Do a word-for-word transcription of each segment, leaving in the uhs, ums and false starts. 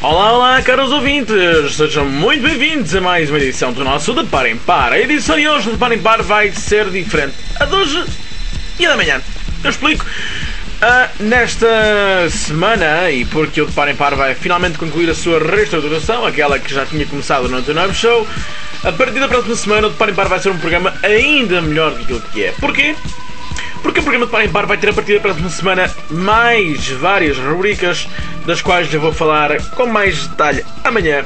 Olá, olá, caros ouvintes! Sejam muito bem-vindos a mais uma edição do nosso De Par em Par. A edição de hoje do De Par em Par vai ser diferente. A de hoje e a da manhã. Eu explico. Uh, nesta semana, e porque o De Par em Par vai finalmente concluir a sua reestruturação, aquela que já tinha começado no oitenta e nove Show, a partir da próxima semana o De Par em Par vai ser um programa ainda melhor do que aquilo que é. Porquê? Porque o programa De Par em Par vai ter a partir da próxima semana mais várias rubricas, das quais eu vou falar com mais detalhe amanhã.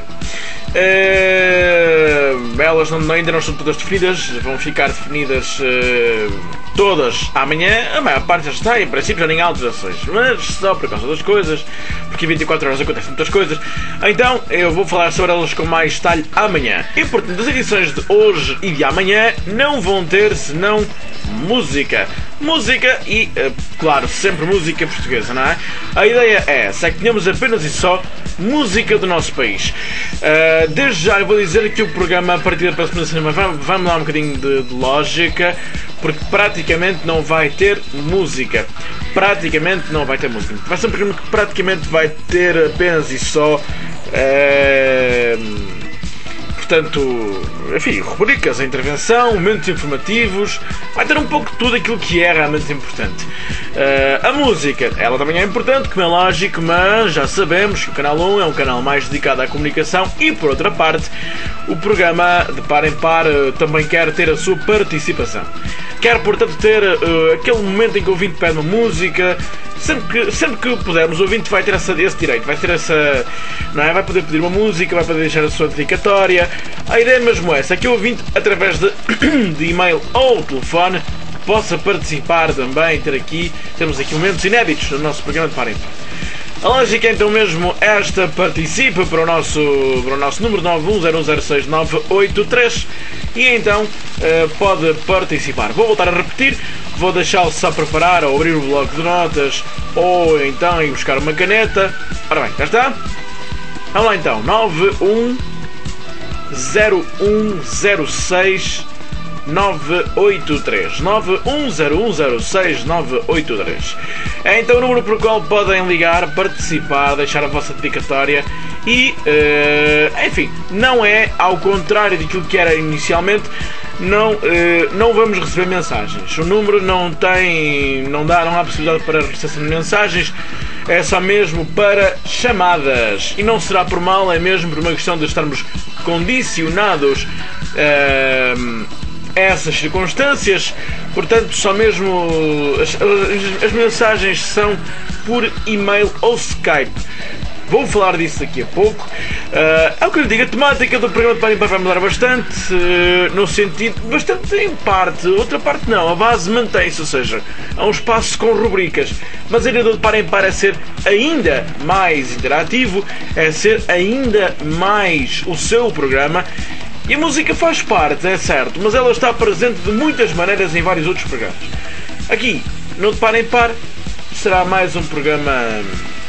Uh, elas não, ainda não estão todas definidas, vão ficar definidas uh, todas amanhã. A maior parte já está, em princípio já nem há alterações, mas só por causa das coisas, porque em vinte e quatro horas acontecem muitas coisas. Então eu vou falar sobre elas com mais detalhe amanhã. E portanto, as edições de hoje e de amanhã não vão ter senão música. Música e, uh, claro, sempre música portuguesa, não é? A ideia é essa, é que tenhamos apenas e só música do nosso país. Uh, desde já eu vou dizer que o programa, a partir da próxima semana, vai, vai mudar um bocadinho de, de lógica, porque praticamente não vai ter música. Praticamente não vai ter música. Vai ser um programa que praticamente vai ter apenas e só... Uh, Portanto, enfim, rubricas, a intervenção, momentos informativos, vai ter um pouco de tudo aquilo que é realmente importante. Uh, a música, ela também é importante, como é lógico, mas já sabemos que o Canal um é um canal mais dedicado à comunicação e, por outra parte, o programa De Par em Par uh, também quer ter a sua participação. Quer, portanto, ter uh, aquele momento em que o ouvinte pede uma música. Sempre que, sempre que pudermos, o ouvinte vai ter essa, esse direito, vai ter essa, não é? Vai poder pedir uma música, vai poder deixar a sua dedicatória. A ideia é mesmo essa, é que o ouvinte, através de, de e-mail ou telefone, possa participar também, ter aqui, temos aqui momentos inéditos no nosso programa De Par em Par. A lógica é então mesmo esta: participe para o nosso, para o nosso número nove um zero um zero seis nove oito três e então uh, pode participar. Vou voltar a repetir, vou deixá-lo só preparar ou abrir o bloco de notas ou então ir buscar uma caneta. Ora bem, já está? Vamos lá então, nove um zero um zero seis nove oito três nove um zero um zero seis nove oito três. É então o número para o qual podem ligar, participar, deixar a vossa dedicatória e, uh, enfim, não é ao contrário daquilo que era inicialmente, não, uh, não vamos receber mensagens. O número não tem, não dá, não há possibilidade para recepção de mensagens, é só mesmo para chamadas. E não será por mal, é mesmo por uma questão de estarmos condicionados uh, essas circunstâncias, portanto só mesmo as, as, as mensagens são por e-mail ou Skype. Vou falar disso daqui a pouco. Uh, é o que eu lhe digo, a temática do programa De Par em Par vai mudar bastante, uh, no sentido, bastante em parte, outra parte não, a base mantém-se, ou seja, há um espaço com rubricas, mas a ideia do De Par em Par é ser ainda mais interativo, é ser ainda mais o seu programa. E a música faz parte, é certo, mas ela está presente de muitas maneiras em vários outros programas. Aqui, no De Par em Par, será mais um programa...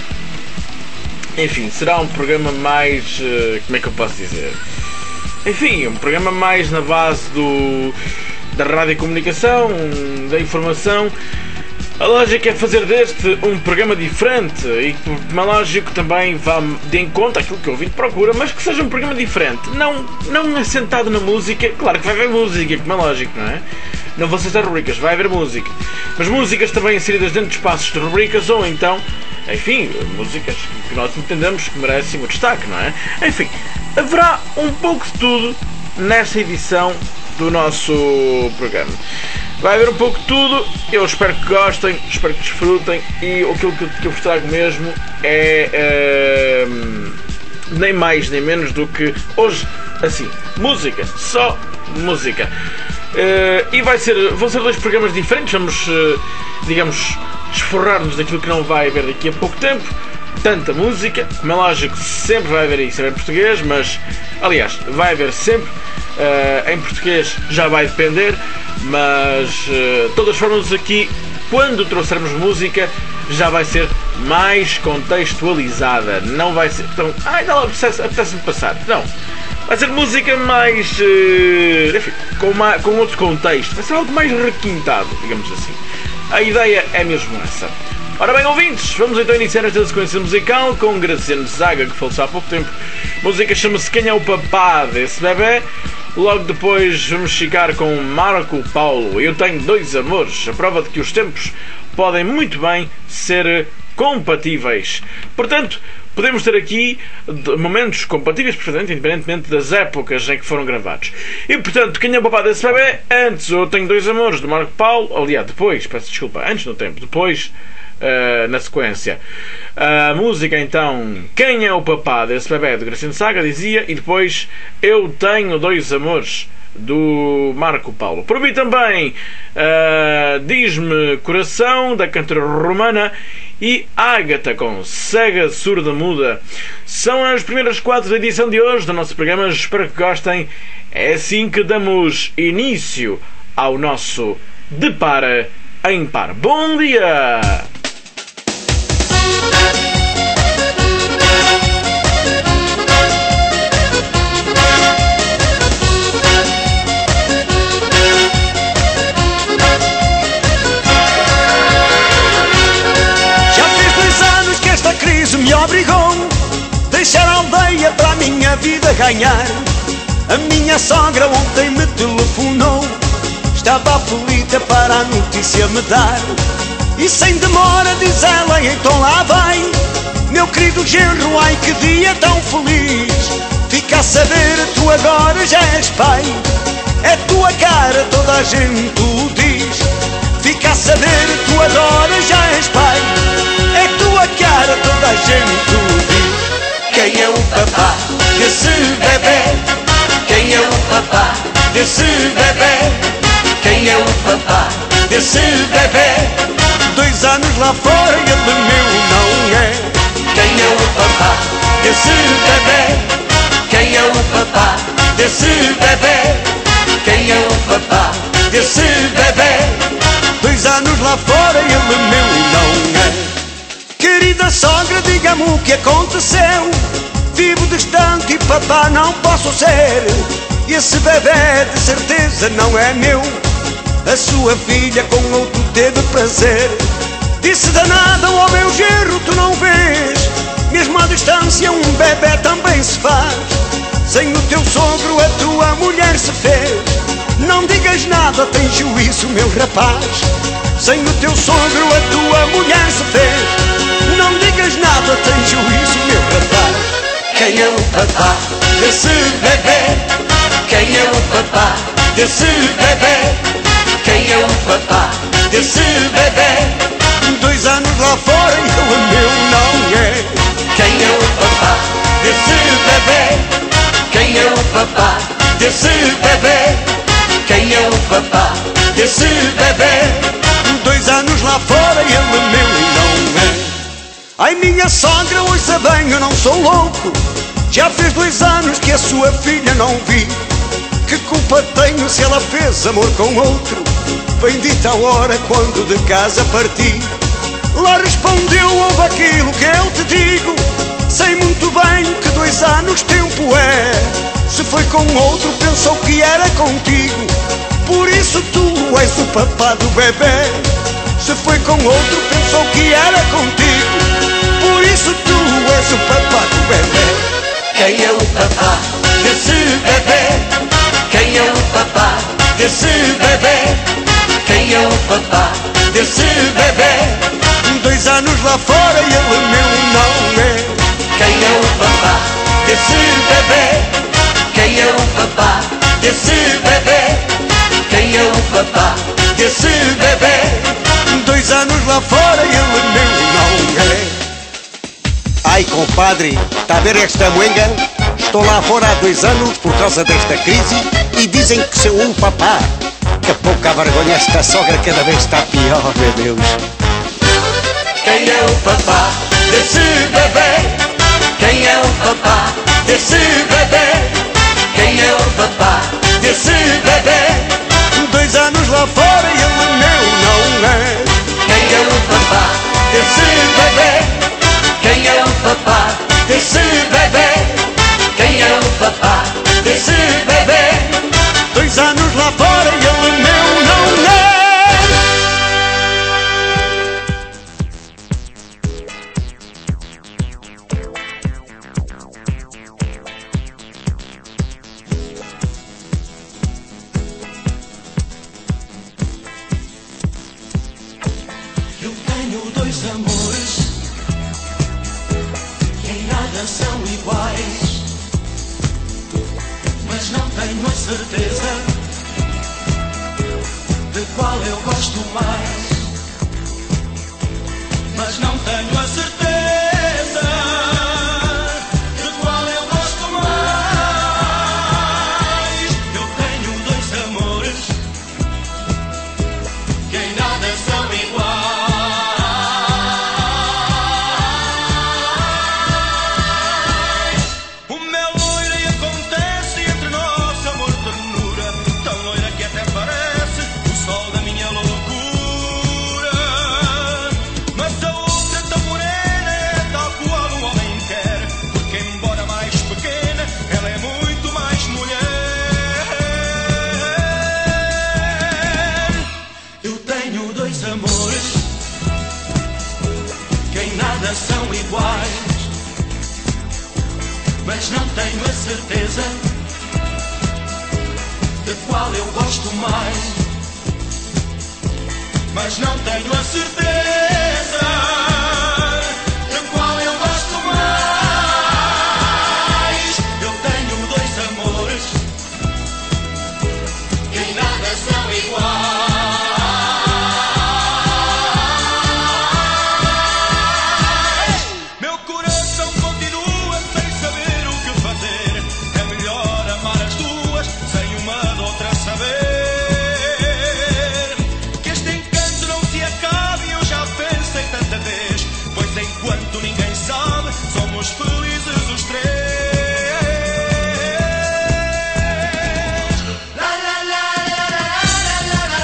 Enfim, será um programa mais... Como é que eu posso dizer? Enfim, um programa mais na base do... da radiocomunicação, da informação. A lógica é fazer deste um programa diferente e que, como é lógico, também vá de encontro àquilo que o ouvinte procura, mas que seja um programa diferente, não, não assentado na música. Claro que vai haver música, como é lógico, não é? Não vão ser só rubricas, vai haver música, mas músicas também inseridas dentro de espaços de rubricas, ou então, enfim, músicas que nós entendemos que merecem o destaque, não é? Enfim, haverá um pouco de tudo nesta edição do nosso programa. Vai haver um pouco de tudo, eu espero que gostem, espero que desfrutem, e aquilo que eu vos trago mesmo é uh, nem mais nem menos do que hoje, assim, música, só música. Uh, e vai ser, vão ser dois programas diferentes, vamos, uh, digamos, esforrar-nos daquilo que não vai haver daqui a pouco tempo. Tanta música, como é lógico, sempre vai haver isso em português, mas, aliás, vai haver sempre. Uh, em português já vai depender, mas uh, de todas as formas aqui, quando trouxermos música, já vai ser mais contextualizada, não vai ser tão... ai, não, apetece-me passar, não, vai ser música mais, uh, enfim, com, uma, com outro contexto, vai ser algo mais requintado, digamos assim. A ideia é mesmo essa. Ora bem, ouvintes, vamos então iniciar esta sequência musical com Graciano Zaga, que faleceu há pouco tempo. A música chama-se Quem é o Papá desse Bebê. Logo depois vamos ficar com Marco Paulo. Eu tenho dois amores, a prova de que os tempos podem muito bem ser compatíveis. Portanto, podemos ter aqui momentos compatíveis, perfeitamente, independentemente das épocas em que foram gravados. E, portanto, Quem é o Papá desse Bebê? Antes, Eu Tenho Dois Amores, do Marco Paulo. Aliás, depois, peço desculpa, antes no tempo, depois, uh, na sequência. A música, então, Quem é o Papá desse Bebê, do Graciano Zaga, dizia, e depois, Eu Tenho Dois Amores, do Marco Paulo. Por mim também, uh, Diz-me Coração, da cantora romana, e Ágata com Cega Surda Muda. São as primeiras quatro da edição de hoje do nosso programa. Espero que gostem. É assim que damos início ao nosso De Par em Par. Bom dia! Me obrigou a deixar a aldeia para a minha vida ganhar. A minha sogra ontem me telefonou, estava aflita para a notícia me dar. E sem demora diz ela, então lá vai, meu querido genro, ai que dia tão feliz. Fica a saber, tu agora já és pai, é tua cara, toda a gente o diz. Fica a saber, tu agora já és pai, é tua cara, toda a gente o diz. Quem é o papá desse bebê? Quem é o papá desse bebê? Quem é o papá desse bebê? Dois anos lá fora e ele meu não é. Quem é o papá desse bebê? Quem é o papá desse bebê? Quem é o papá desse bebê? Dois anos lá fora e ele meu não é. Querida sogra, diga-me o que aconteceu. Vivo distante e papá não posso ser. E esse bebê de certeza não é meu. A sua filha com outro teve prazer. Disse danada, ó meu genro, tu não vês? Mesmo à distância um bebê também se faz. Sem o teu sogro a tua mulher se fez. Não digas nada, tem juízo meu rapaz. Sem o teu sogro a tua mulher se fez. Não digas nada, tem juízo meu rapaz. Quem é o papá desse bebê? Quem é o papá desse bebê? Quem é o papá desse bebê? Dois anos lá fora e ele meu não é. Quem é o papá desse bebê? Quem é o papá desse bebê? Quem é o papá desse bebê? Dois anos lá fora e ele meu não é. Ai minha sogra, ouça bem, eu não sou louco. Já fez dois anos que a sua filha não vi. Que culpa tenho se ela fez amor com outro? Bendita a hora quando de casa parti. Lá respondeu, ouve aquilo que eu te digo. Sei muito bem que dois anos tempo é. Se foi com outro pensou que era contigo. Por isso tu és o papá do bebê. Se foi com outro pensou que era contigo. Por isso tu és o papá do bebê. Quem é o papá desse bebê? Quem é o papá desse bebê? Quem é o papá desse bebê? Dois anos lá fora e ele meu não é. Quem é o papá desse bebê? Quem é o papá desse bebê? Quem é o papá desse bebê? Dois anos lá fora e ele meu não é. Ai compadre, está a ver esta moenga? Estou lá fora há dois anos por causa desta crise e dizem que sou um papá. Que pouca vergonha, esta sogra cada vez está pior, meu Deus. Quem é o papá desse bebê? Quem é o papá desse bebê? Quem é o papá desse bebê? Dois anos lá fora e ele meu não é. Quem é o papá desse bebê? Quem é o papá desse bebê? Quem é o papá desse bebê? Dois anos lá fora e ele meu não é. nada são iguais, mas não tenho a certeza de qual eu gosto mais. Mas não tenho a certeza de qual eu gosto mais. Eu tenho dois amores que em nada são iguais. O meu loira e acontece entre nós amor, ternura, tão loira que até parece o sol da minha loucura. Mas a outra tão morena é tal qual o homem quer, porque embora mais pequena, ela é muito mais mulher. Eu tenho dois amores que em nada são iguais, mas não tenho a certeza de qual eu gosto mais. Mas não tenho a certeza de qual eu gosto mais. Eu tenho dois amores que em nada são iguais. Meu coração continua sem saber o que fazer. É melhor amar as duas sem uma de outra saber. Que este encanto não se acabe, eu já pensei tanta vez. Pois enquanto ninguém sabe, somos felizes os três. La, la, la, la, la, la, la,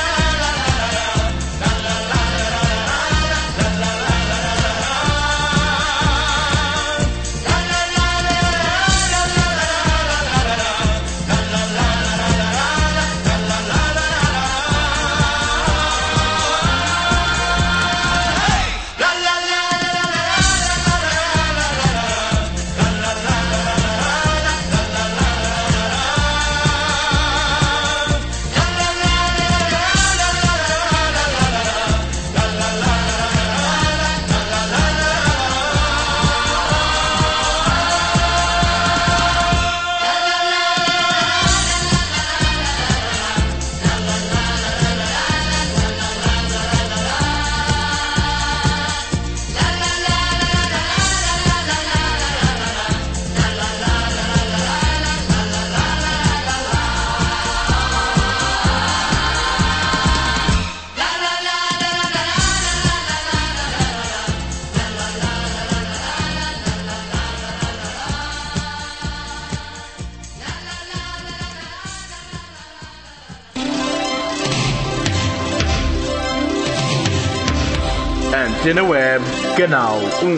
Antena Web, Canal um.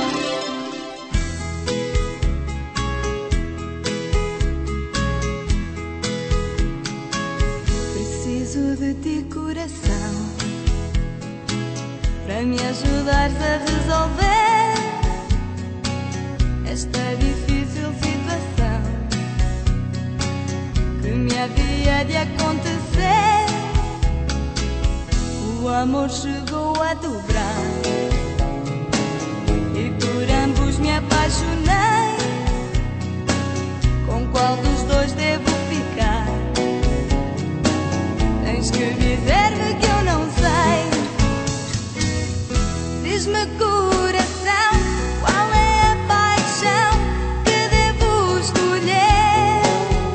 Preciso de ti, coração, para me ajudares a resolver esta difícil situação que me havia de acontecer. O amor chegou a dobrar e por ambos me apaixonei. Com qual dos dois devo ficar? Tens que dizer-me que eu não sei. Diz-me, coração, qual é a paixão que devo escolher?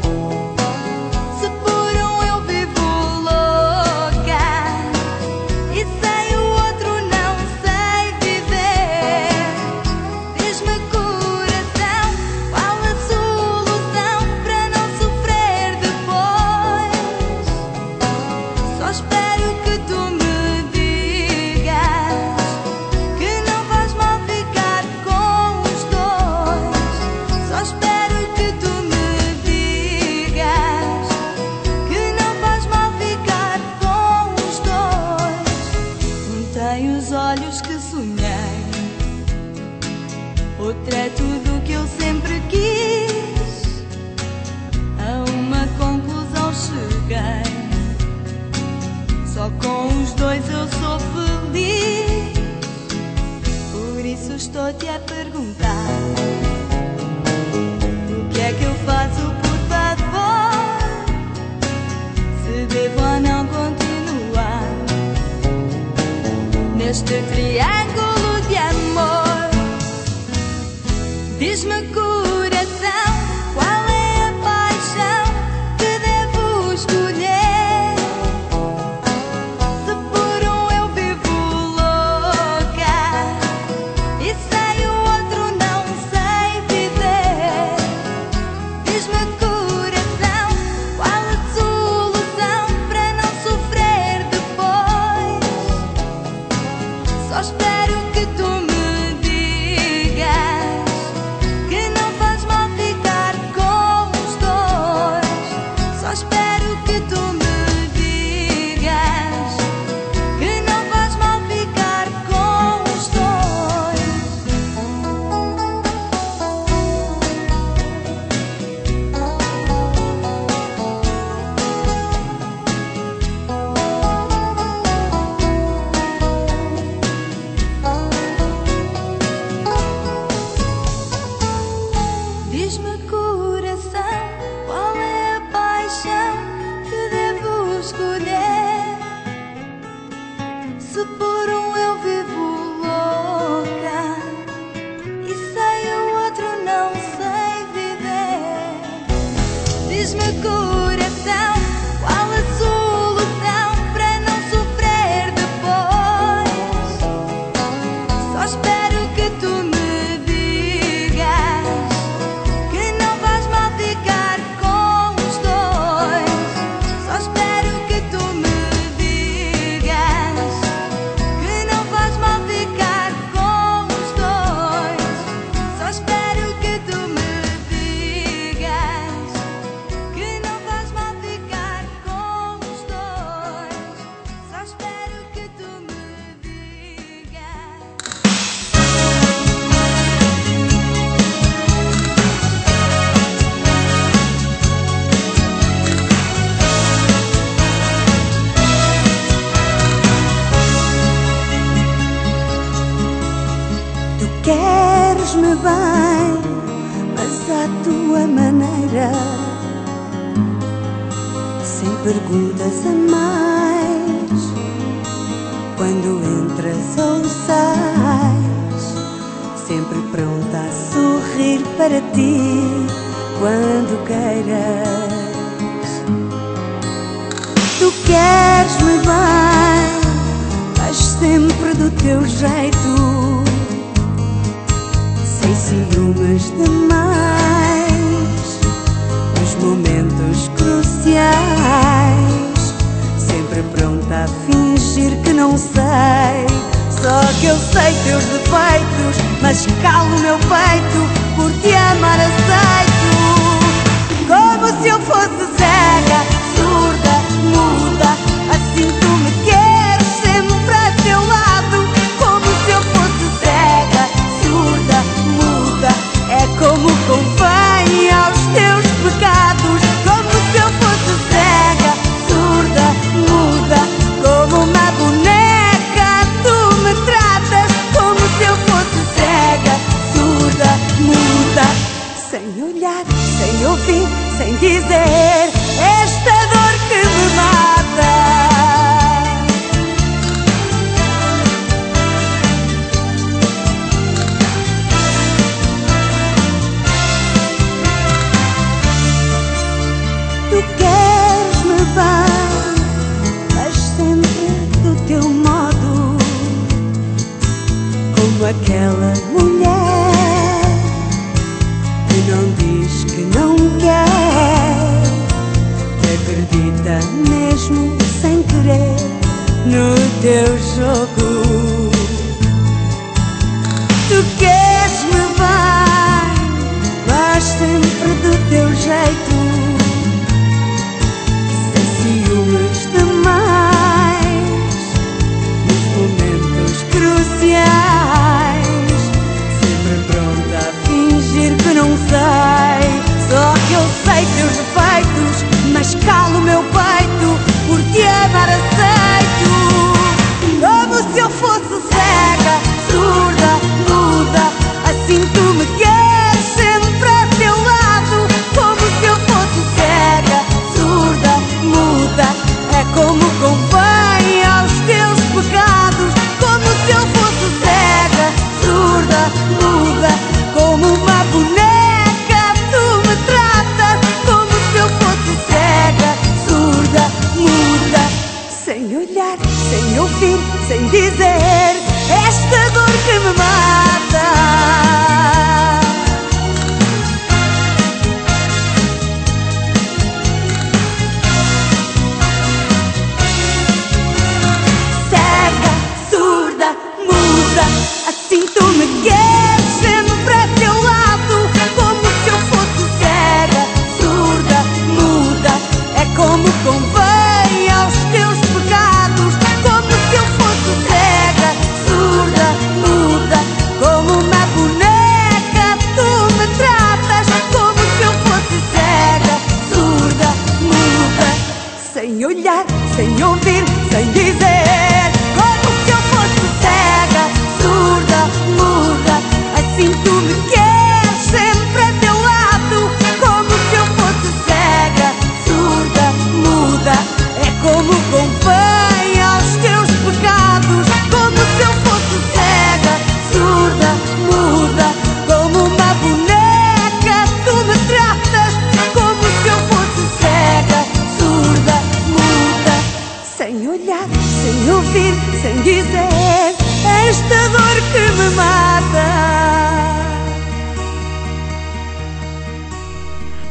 Se por um eu vivo louca e sem o outro não sei viver. Diz-me, coração, qual a solução para não sofrer depois? Só espero que tu me digas que não faz mal ficar com os dois. Só espero que tu me digas que não faz mal ficar com os dois. Um tem os olhos que sonhei, outro é tudo o que eu sempre quis. A uma conclusão cheguei, só com os dois eu sou feliz. Por isso estou-te a perguntar: neste triângulo de amor. Diz-me, coração, qual é a paixão que devo escolher? Se por um eu vivo louca e sem o outro não sei viver. Diz-me, coração, qual a solução para não sofrer depois? Só espero que tu me digas que não faz mal ficar com os dois. Só espero que tu me digas que não faz mal ficar com os dois. Diz-me, coração, qual é a paixão que devo escolher? Se por um eu vivo louca e sem o outro não sei viver. Diz-me, coração, qual a solução para não sofrer depois? Só espero que tu me digas que não faz mal ficar com os dois. Só espero que tu me digas que não faz mal ficar com os dois. Só espero que tu me digas que não faz mal ficar com os dois. Só espero que tu me digas. Tu queres-me bem, mas à tua maneira, sem perguntas a mais. Quando entras ou sais, sempre pronta a sorrir para ti, quando queiras. Tu queres-me bem, mas sempre do teu jeito, sem ciúmes demais. Nos momentos cruciais, sempre pronta a fingir que não sei. Só que eu sei teus defeitos, mas calo o meu peito, por te amar aceito. Como se eu fosse cega, surda, muda, assim tu me queres sempre a teu lado. Como se eu fosse cega, surda, muda, é como convém aos teus pecados. Como se eu fosse cega, surda, muda, como uma boneca tu me tratas. Como se eu fosse cega, surda, muda, sem olhar, sem ouvir, sem dizer esta dor que me mata. Tu queres-me bem, mas sempre do teu modo, como aquela mulher que não diz que não quer, que acredita mesmo sem querer no teu jogo. Tu queres-me bem, mas sempre do teu jeito, sem ciúmes demais. Nos momentos cruciais, sempre pronta a fingir que não sei. Só que eu sei teus defeitos, mas calo o meu peito, por te amar aceito. Como se eu fosse cega, surda, muda,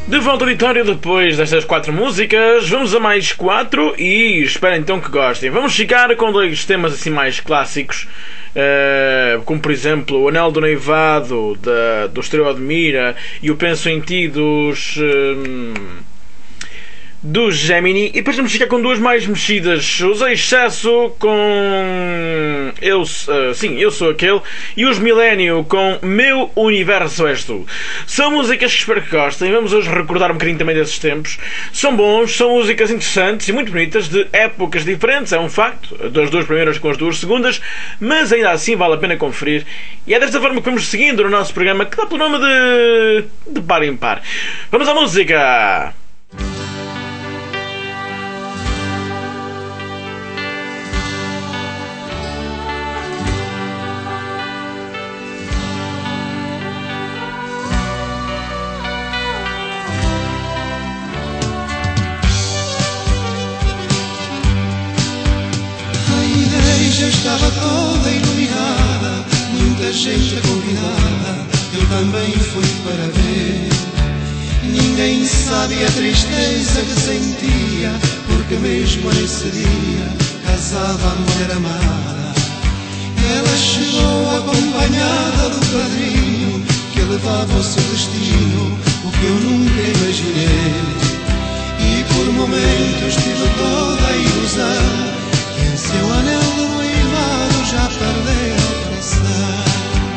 De volta ao auditório depois destas quatro músicas, vamos a mais quatro e espero então que gostem. Vamos ficar com dois temas assim mais clássicos, uh, como por exemplo o Anel do Noivado da, do Estrela de Mira e o Penso em Ti dos... Uh, do Gemini, e depois vamos ficar com duas mais mexidas, os Excesso com eu, uh, sim, eu Sou Aquele, e os Millennium com Meu Universo És Tu. São músicas que espero que gostem. Vamos hoje recordar um bocadinho também desses tempos. São bons, são músicas interessantes e muito bonitas, de épocas diferentes, é um facto, das duas primeiras com as duas segundas, mas ainda assim vale a pena conferir, e é desta forma que vamos seguindo no nosso programa, que dá pelo nome de, de Par em Par. Vamos à música! Já estava toda iluminada, muita gente convidada, eu também fui para ver. Ninguém sabe a tristeza que sentia, porque mesmo nesse dia casava a mulher amada. Ela chegou acompanhada do padrinho, que levava ao seu destino o que eu nunca imaginei. E por momentos tive toda a ilusão, em seu anel de noivado já perdeu a pressão.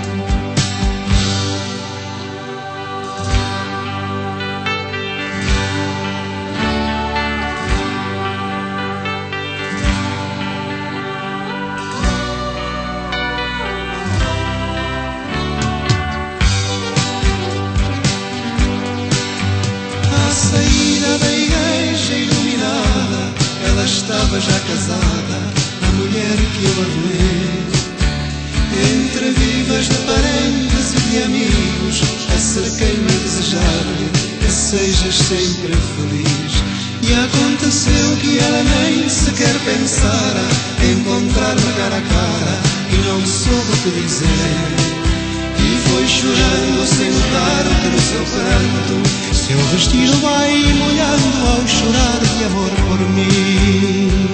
À saída da igreja iluminada, ela estava já casada, a mulher que eu amei. Entre vivas de parentes e de amigos, acerquei-me a desejar-lhe que sejas sempre feliz. E aconteceu que ela nem sequer pensara encontrar-me cara a cara, e não soube o que dizer. E foi chorando sem notar que no seu pranto seu vestido vai molhando ao chorar de amor por mim.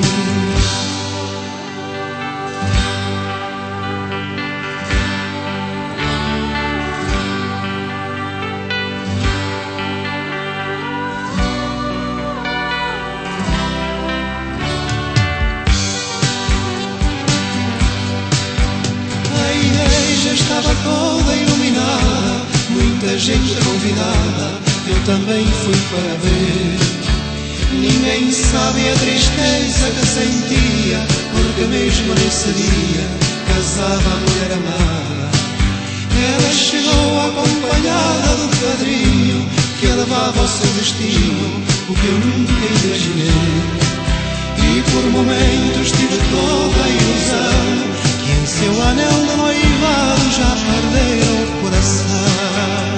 Estava toda iluminada, muita gente convidada, eu também fui para ver. Ninguém sabe a tristeza que sentia, porque mesmo nesse dia casava a mulher amada. Ela chegou acompanhada do padrinho, que levava ao seu destino o que eu nunca imaginei. E por momentos tive toda a ilusão, que em seu anel de noivado já perdeu o coração.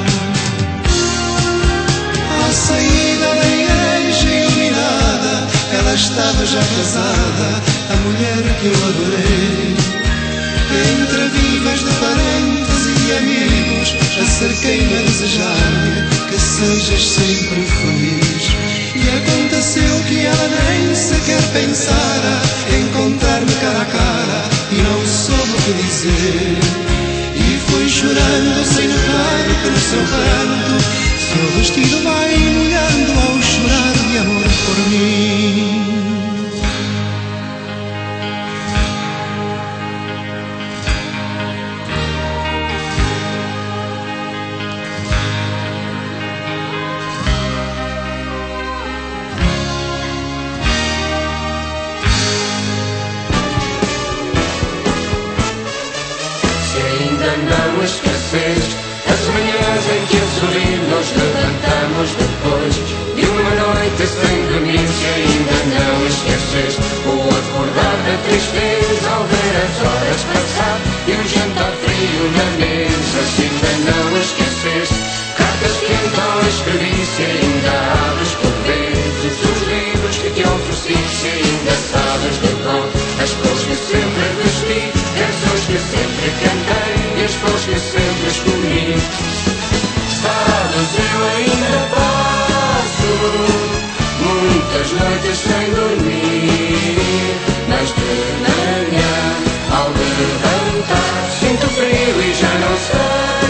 À saída da igreja iluminada, ela estava já casada, a mulher que eu adorei. Entre vivas de parentes e de amigos, acerquei-me a desejar-lhe que sejas sempre feliz. E aconteceu que ela nem sequer pensara encontrar-me cara a cara, e não soube o que dizer. E foi chorando sem notar que no seu pranto seu vestido vai molhando ao chorar de amor por mim. Não esqueceste as manhãs em que a sorrir nos levantamos depois de uma noite sem dormir. Se ainda não esqueceste o acordar da tristeza ao ver as horas passar e o jantar frio na mesa. Se ainda não esqueceste cartas que então escrevi, se ainda abres por vezes os livros que te ofereci, se ainda sabes de cor as cores que sempre vesti, canções que sempre cantei e as flores que sempre escolhi. Sabes, eu ainda posso muitas noites sem dormir, mas de manhã ao levantar sinto frio e já não sei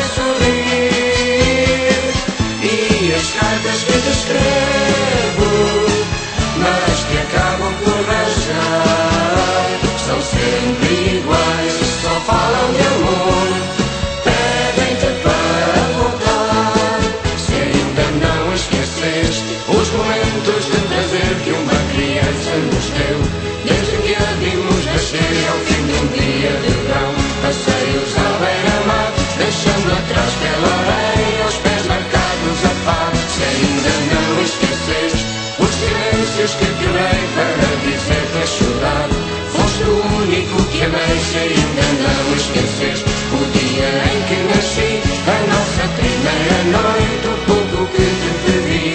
sorrir. E as cartas que te escrevo, mas que acabam por rasgar, são sempre iguais, só falam de amor, pedem-te para voltar. Se ainda não esqueceste os momentos de prazer que uma criança nos deu, desde que a vimos nascer ao fim de um dia de verão, passeios à beira-mar, deixando atrás pela areia os pés marcados a par. Se ainda não esqueceste os silêncios que quebrei para dizer-te a chorar, foste o único que amei. Se ainda não esqueceste o dia em que nasci, a nossa primeira noite, o pouco que te pedi.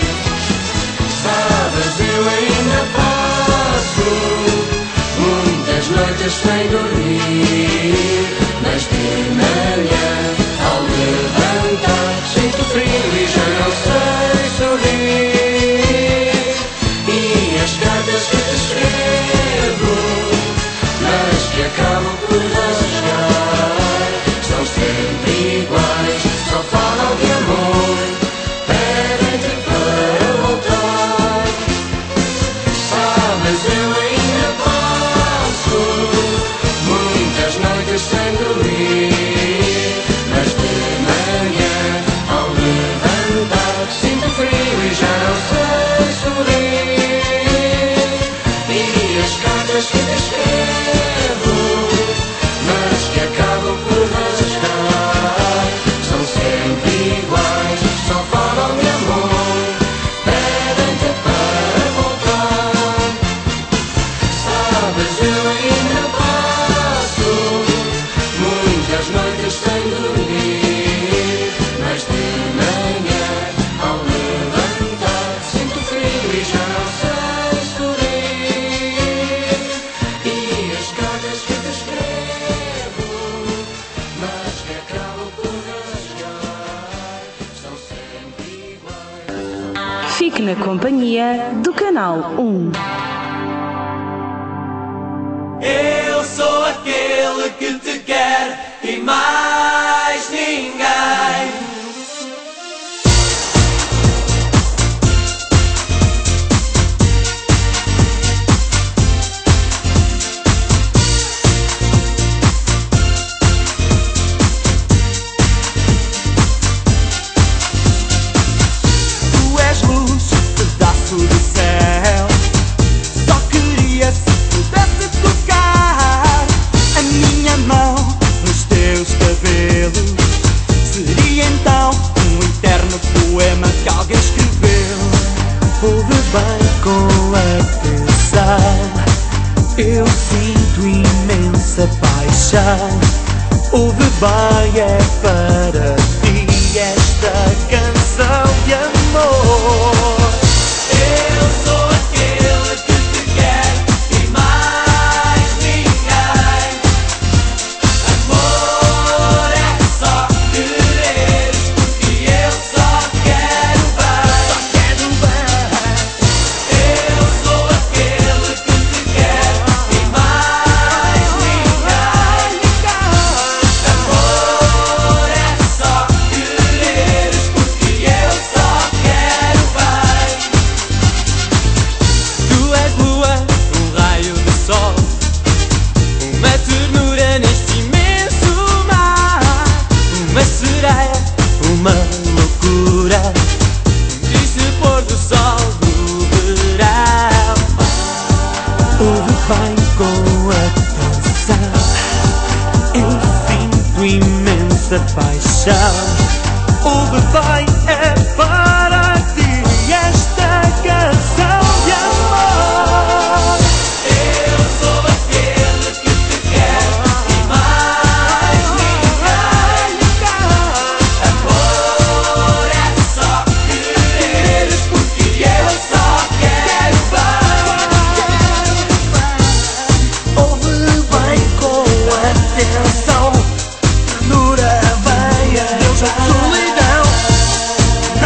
Sabes, eu ainda passo muitas noites sem dormir, mas de manhã ao levantar sinto frio e já não sei sorrir. E as cartas que te escrevo, mas que acabam por rasgar, são sempre iguais, só falam de amor, pedem-te para voltar. Sabes, eu ainda passo muitas noites sem dormir, mas de manhã ao levantar sinto frio e já não sei sorrir. E as cartas que te escrevo, mas que acabam por rasgar, são sempre iguais, só falam de amor, pedem-te para voltar. Sabes, eu ainda passo muitas noites sem dormir, mas de manhã ao levantar sinto frio e já não sei sorrir. E as cartas que te escrevo, mas que acabam por rasgar, são sempre iguais. Fique na companhia do Canal um. Eu sou aquele que te quer e mais ninguém. Tu és luz, pedaço do céu. Só queria se pudesse tocar a minha mão nos teus cabelos. Seria então um eterno poema que alguém escreveu. Ouve bem com atenção, eu sinto imensa paixão. Ouve bem, é para ti esta canção de amor. Eu sou aquele que te quer e mais ninguém. Amor é só querer, porque eu só quero bem. Só quero bem. Eu sou aquele que te quer e mais ninguém. Amor é só querer, porque eu só quero bem. Tu és lua, um raio de sol, uma ternura neste imenso mar, uma sereia, uma loucura, um triste pôr do sol do verão. Ouve bem com atenção, eu sinto imensa paixão. Ouve bem, é para ti esta canção de amor. Eu sou aquele que te quer e mais ninguém. Amor é só querer, porque eu só quero bem. Ouve bem com atenção, ternura, veia, solidão.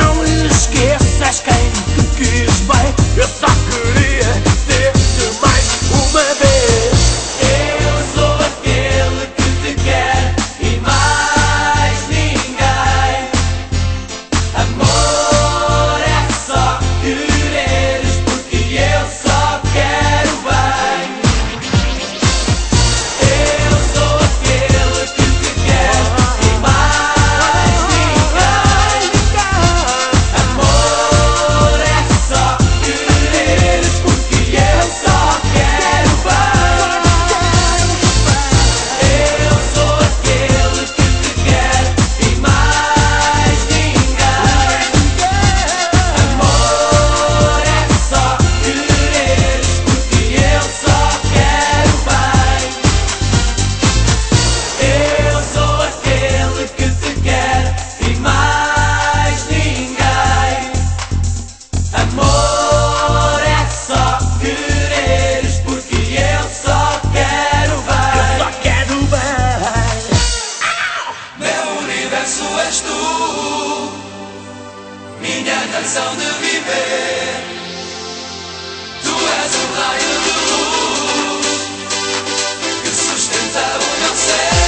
universo és tu, minha razão de viver. Tu és o raio de luz que sustenta o meu ser.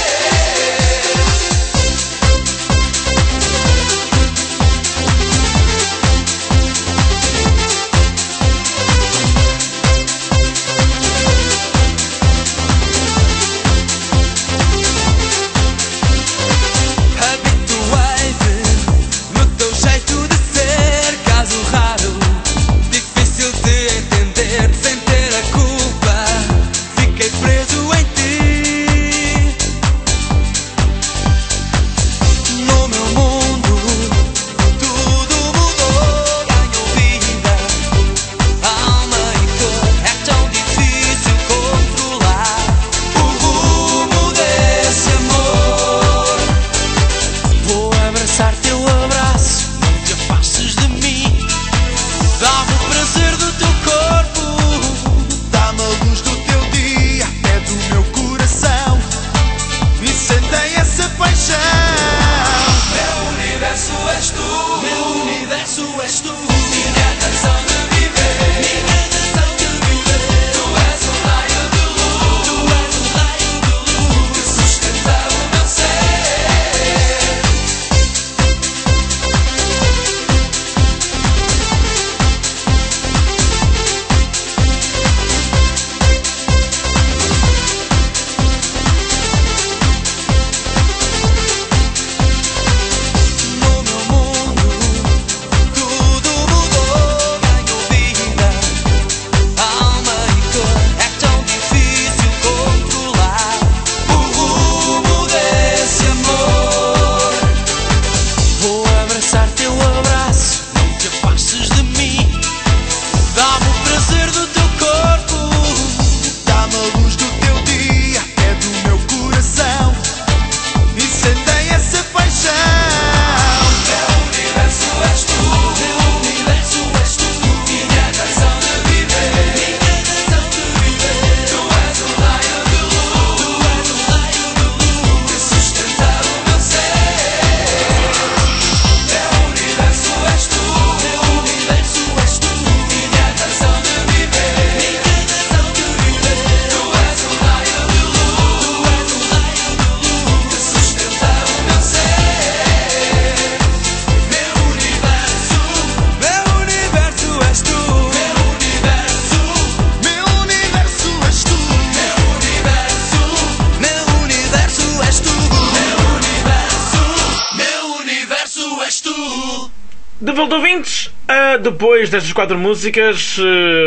De volta, ouvintes, uh, depois destas quatro músicas, uh,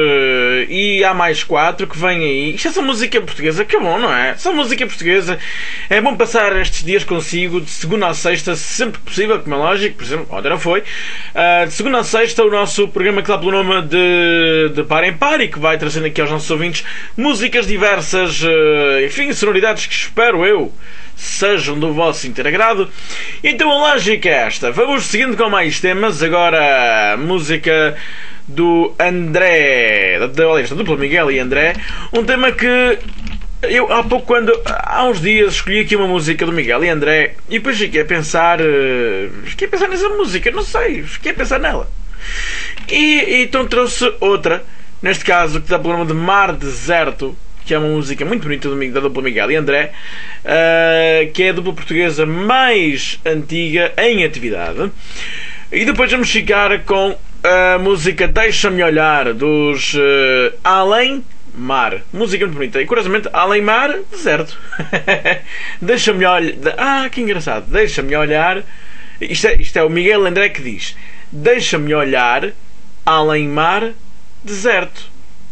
e há mais quatro que vêm aí. Isto é só música portuguesa, que bom, não é? Só música portuguesa. É bom passar estes dias consigo, de segunda a sexta, sempre que possível, como é lógico. Por exemplo, ontem não foi. Uh, de segunda a sexta, o nosso programa que dá pelo nome de, de Par em Par e que vai trazendo aqui aos nossos ouvintes músicas diversas, uh, enfim, sonoridades que espero eu sejam do vosso inteiro agrado. Então a lógica é esta. Vamos seguindo com mais temas. Agora a música do André, da, da, da dupla Miguel e André. Um tema que eu há pouco, quando há uns dias, escolhi aqui uma música do Miguel e André e depois fiquei a pensar, fiquei a pensar nessa música, não sei, fiquei a pensar nela. E, e então trouxe outra, neste caso que dá pelo nome de Mar Deserto, que é uma música muito bonita do, da dupla Miguel e André, uh, que é a dupla portuguesa mais antiga em atividade. E depois vamos ficar com a música Deixa-me Olhar, dos uh, Além Mar. Música muito bonita. E curiosamente, Além Mar, deserto. Deixa-me olhar. Ah, que engraçado. Deixa-me olhar. Isto é, isto é o Miguel e André que diz: Deixa-me olhar, Além Mar, deserto.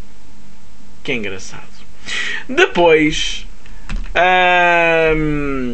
Que engraçado. Depois, hum,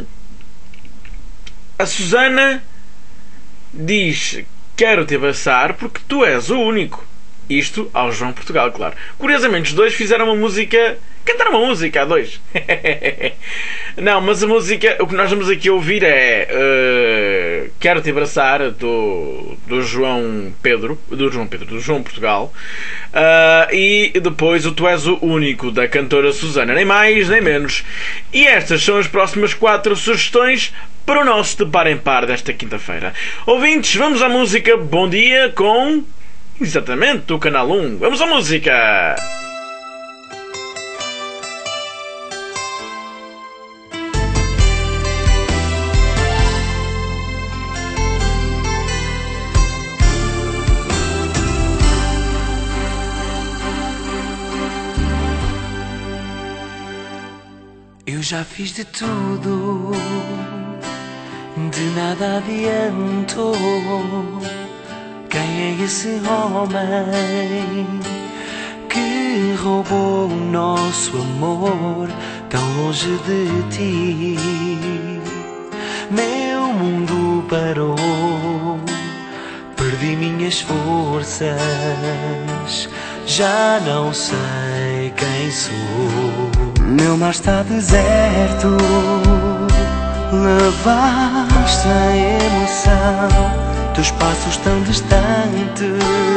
a Susana diz: quero te abraçar porque tu és o único. Isto ao João Portugal, claro. Curiosamente, os dois fizeram uma música. Cantaram uma música, há dois. Não, mas a música, o que nós vamos aqui ouvir é uh, Quero-te Abraçar, do, do João Pedro, do João Pedro, do João Portugal, uh, e depois o Tu És o Único, da cantora Susana, nem mais nem menos. E estas são as próximas quatro sugestões para o nosso De Par em Par desta quinta-feira. Ouvintes, vamos à música. Bom dia com... exatamente, do Canal um. Vamos à música! Eu já fiz de tudo, de nada adiantou. Quem é esse homem que roubou o nosso amor tão longe de ti? Meu mundo parou, perdi minhas forças, já não sei quem sou. Meu mar está deserto, levaste a emoção. Teus passos tão distantes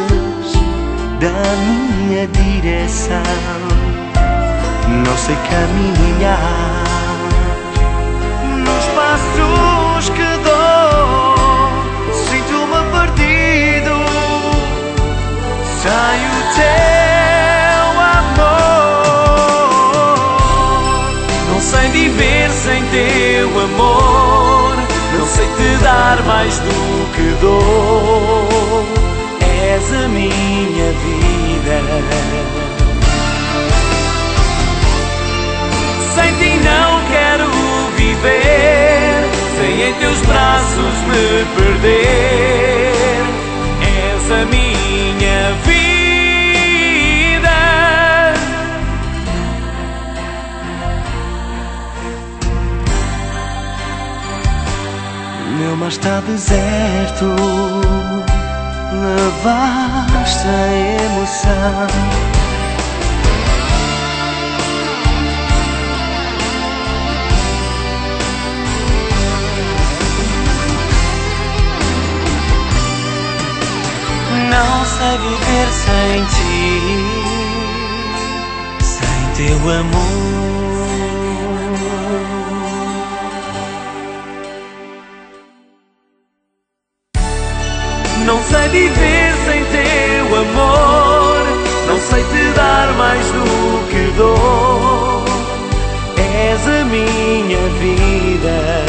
da minha direção. Não sei caminhar nos passos que dou. Sinto-me perdido sem o teu amor. Não sei viver sem teu amor. Não sei te dar mais do que dou. És a minha vida. Sem ti não quero viver, sem em teus braços me perder. És a minha vida. Meu mar está deserto, levaste a emoção. Não sei viver sem ti, sem teu amor. Não sei viver sem teu amor. Não sei te dar mais do que dou. És a minha vida.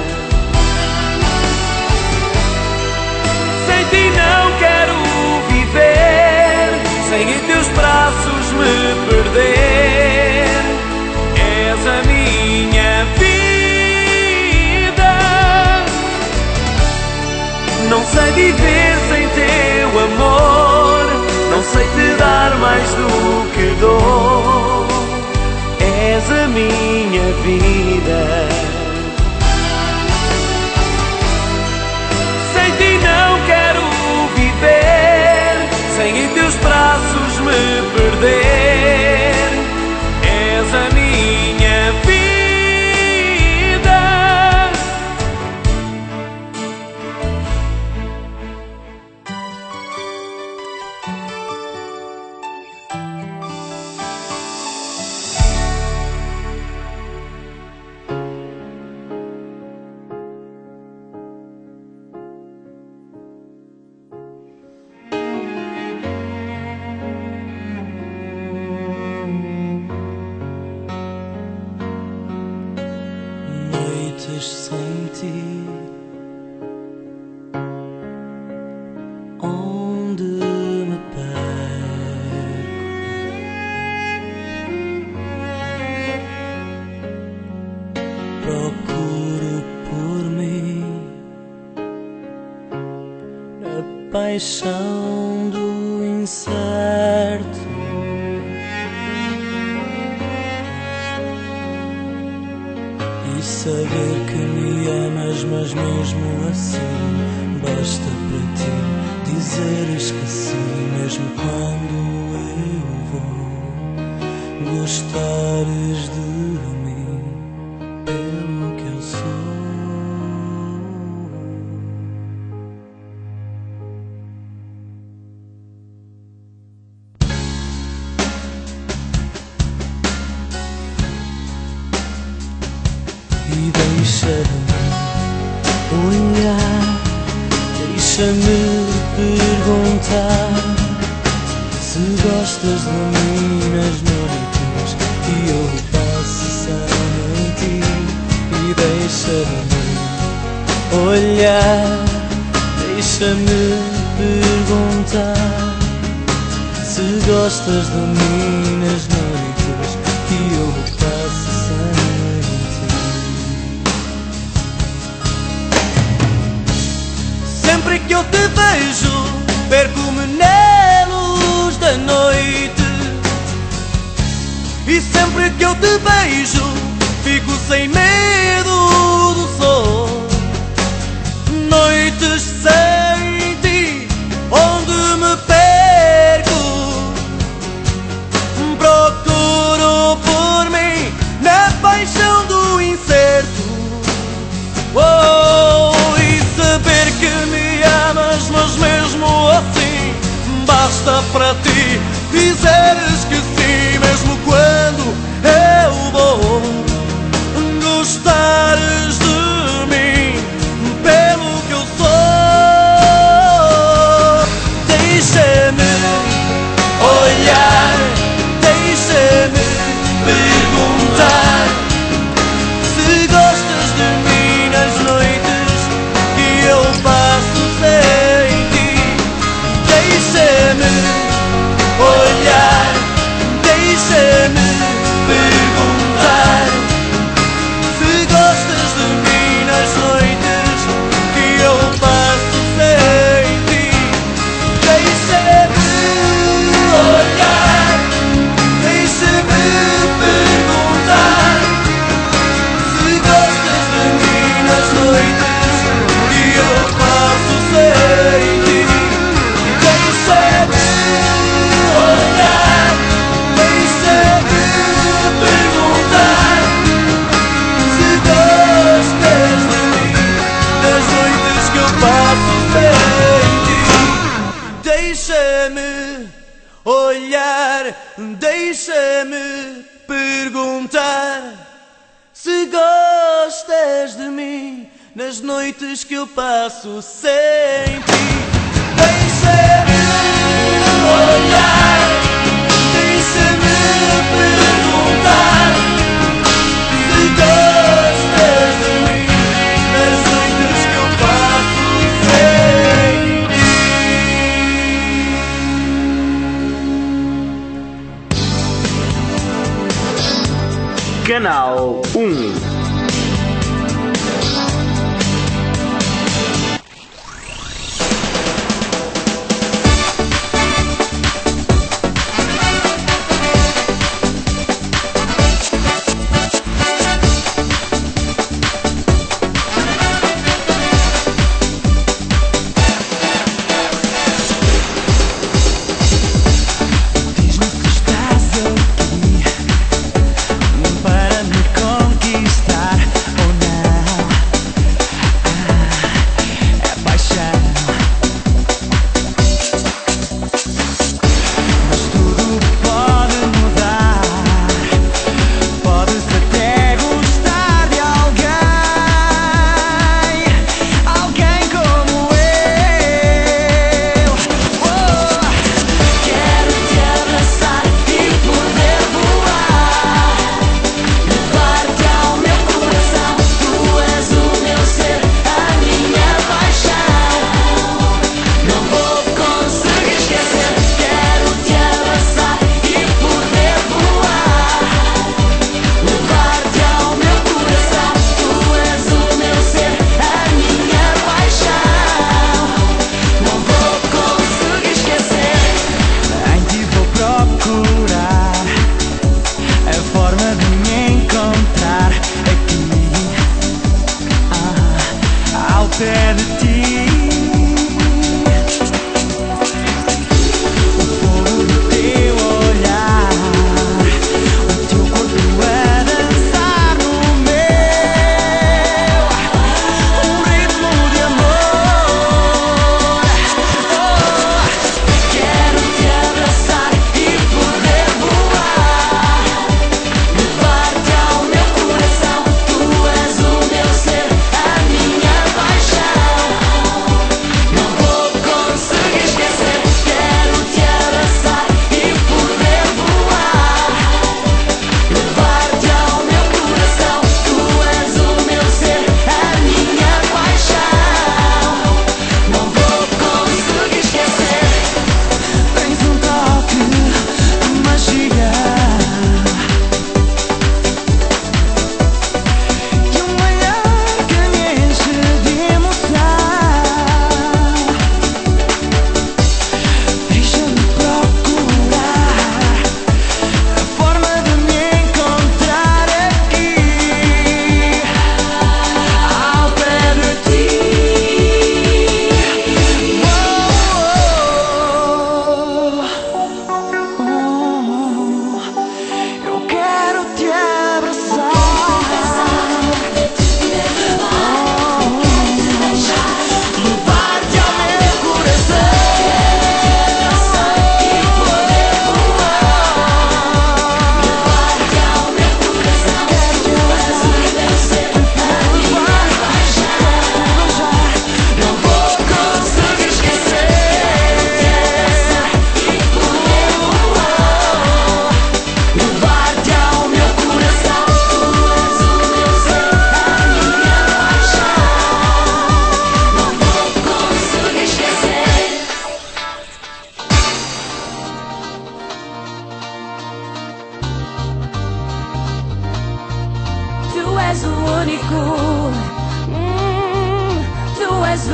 Sem ti não quero viver, sem em teus braços me perder. És a minha vida. Não sei viver sem teu amor. Não sei te dar mais do que dou. És a minha vida. Sem ti não quero viver, sem em teus braços me perder. És a minha vida. Sem ti, onde me perco, procuro por mim a paixão do incerto. E saber que me amas, mas mesmo assim basta para ti dizeres que sim, mesmo quando eu vou. Gostares de mim pelo que eu sou. Deixa-me perguntar se gostas de mim nas noites que eu passo sem ti. E deixa-me olhar, deixa-me perguntar se gostas de mim nas noites que eu passo sem ti. Sempre que eu te vejo, perco-me na luz da noite. E sempre que eu te beijo, fico sem medo do sol. Noites sem ti, onde me perco, procuro por mim na paixão do incerto. Oh, e saber que me amas, mas mesmo assim basta para ti dizeres que sim, mesmo quando eu vou. Gostares de mim pelo que eu sou. Deixa-me olhar, deixa-me perguntar se gostas de mim nas noites que eu passo sem ti. Deixa-me olhar, deixa-me perguntar se gostas de mim nas noites que eu passo sem ti. Deixa-me olhar, deixa-me perguntar se gostas de mim nas noites que eu passo sem ti. Deixa-me olhar, deixa-me perguntar se gostas de mim nas noites que eu passo sem ti. Deixa-me olhar, deixa-me perguntar se gostas de mim nas noites que eu passo sem ti. Deixa-me olhar, deixa-me perguntar se gostas de mim nas noites que eu passo sem ti. Canal um. Diz-me que estás aqui para me conquistar ou não. Ah, é paixão, mas tudo pode mudar. Podes até gostar de alguém, alguém como eu. Oh, quero te abraçar e poder voar, levar-te ao meu coração. Tu és o meu ser, a minha paixão. Não vou conseguir esquecer. Quero te abraçar e poder voar, levar-te ao meu coração. Tu és o meu ser, a minha paixão. Não vou conseguir esquecer. Em ti vou procurar a forma de me encontrar aqui, ah, ao pé de ti. O fogo do teu olhar, o teu corpo a dançar no meu, um ritmo de amor. Oh, quero te abraçar e poder voar, levar-te ao meu coração. Tu és o meu ser, a minha paixão.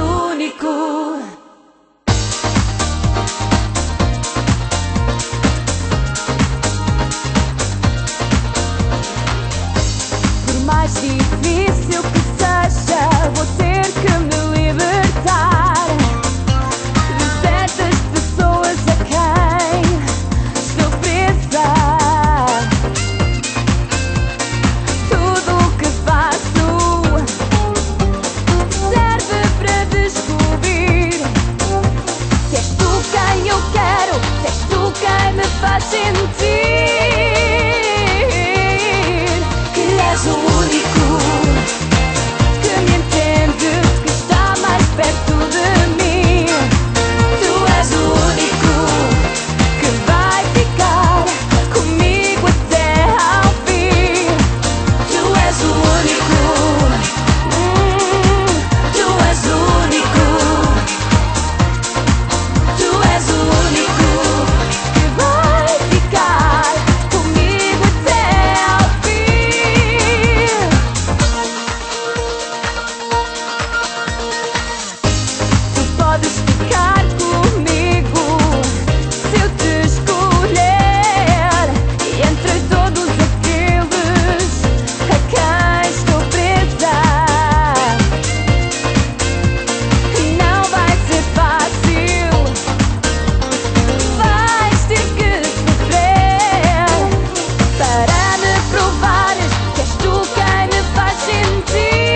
único. Por mais difícil que seja, vou ter que me libertar de certas pessoas a quem estou presa. Tudo o que faço serve para descobrir se és tu quem eu quero, se és tu quem me faz sentir que és o único que me entende, que está mais perto de mim. Tu és o único que vai ficar comigo até ao fim. Tu és o único, hum, tu és o único, tu és o único que vai ficar comigo até ao fim. Tu podes ficar comigo se eu te escolher, e entre todos aqueles a quem estou presa, não vai ser fácil, vais ter que sofrer para me provares que és tu quem me faz sentir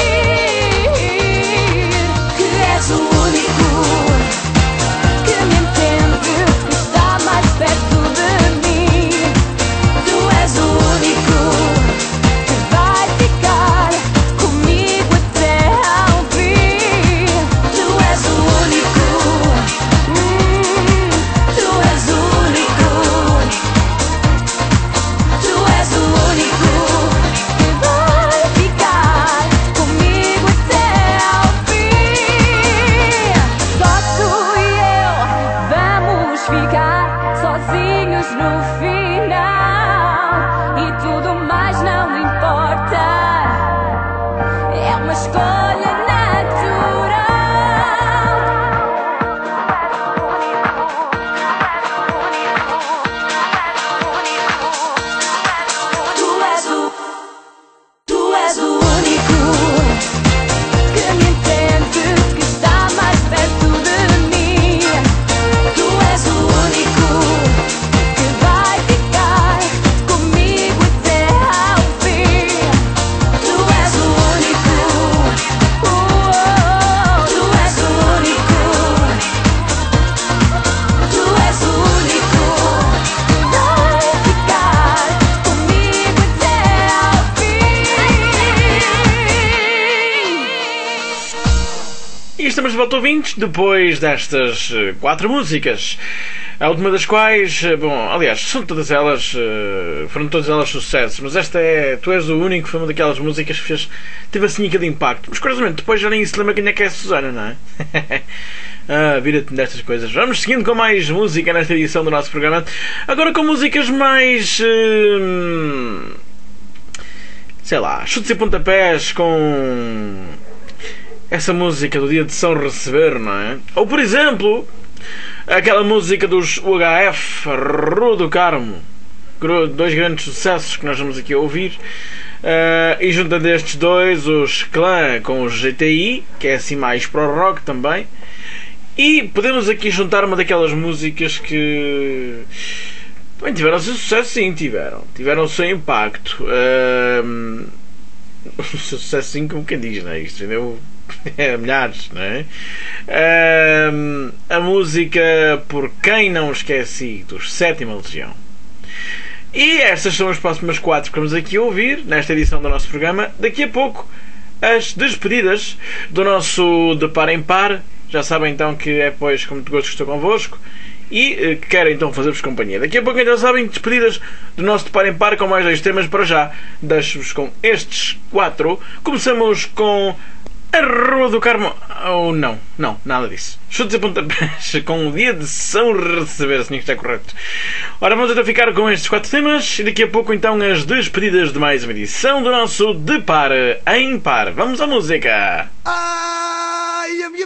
que és o único que me entende, que está mais perto de mim. Tu és o único que vai ficar comigo até ao fim. Tu és o único, hum, tu és o único, tu és o único que vai ficar comigo até ao fim. Só tu e eu vamos ficar sozinhos no final, e tudo mais não importa, é uma escolha natural. Tu és o, tu és o único que me entende, que está mais perto de mim. Tu és o único que vai ficar comigo até ao fim. Tu és o único, oh, oh, tu és o único, tu és o único que vai ficar comigo até ao fim. E estamos de volta, ouvintes, depois destas eh, quatro músicas. A última das quais, eh, bom, aliás, são todas elas, eh, foram todas elas sucessos, mas esta é Tu És o Único, foi uma daquelas músicas que fez, teve assim aquele impacto. Mas curiosamente, depois já nem se lembra quem é que é a Susana, não é? Ah, vira-te nestas coisas. Vamos seguindo com mais música nesta edição do nosso programa. Agora com músicas mais... eh, sei lá, chutes e pontapés, com essa música do dia de São Receber, não é? Ou, por exemplo, aquela música dos U H F, Rua do Carmo, dois grandes sucessos que nós vamos aqui ouvir. Uh, e juntando estes dois, os Clã com os G T I, que é assim mais pro rock também. E podemos aqui juntar uma daquelas músicas que também tiveram o seu sucesso, sim, tiveram. Tiveram o seu impacto. Uh, o seu sucesso, sim, como quem diz, não é? Isto entendeu? É, milhares, não é? Uh, a música Por Quem Não Esqueci, dos Sétima Legião. E estas são as próximas quatro que vamos aqui ouvir nesta edição do nosso programa. Daqui a pouco, as despedidas do nosso De Par em Par. Já sabem então que é pois com muito gosto que estou convosco e que uh, quero então fazer-vos companhia. Daqui a pouco então sabem, despedidas do nosso De Par em Par com mais dois temas. Para já, deixo-vos com estes quatro. Começamos com a Rua do Carmo. Ou oh, não, não, nada disso. Chutes e pontapés com o dia de São Receber, se não está correto. Ora, vamos então ficar com estes quatro temas e daqui a pouco então as despedidas de mais uma edição do nosso De Par em Par. Vamos à música! Ai, a minha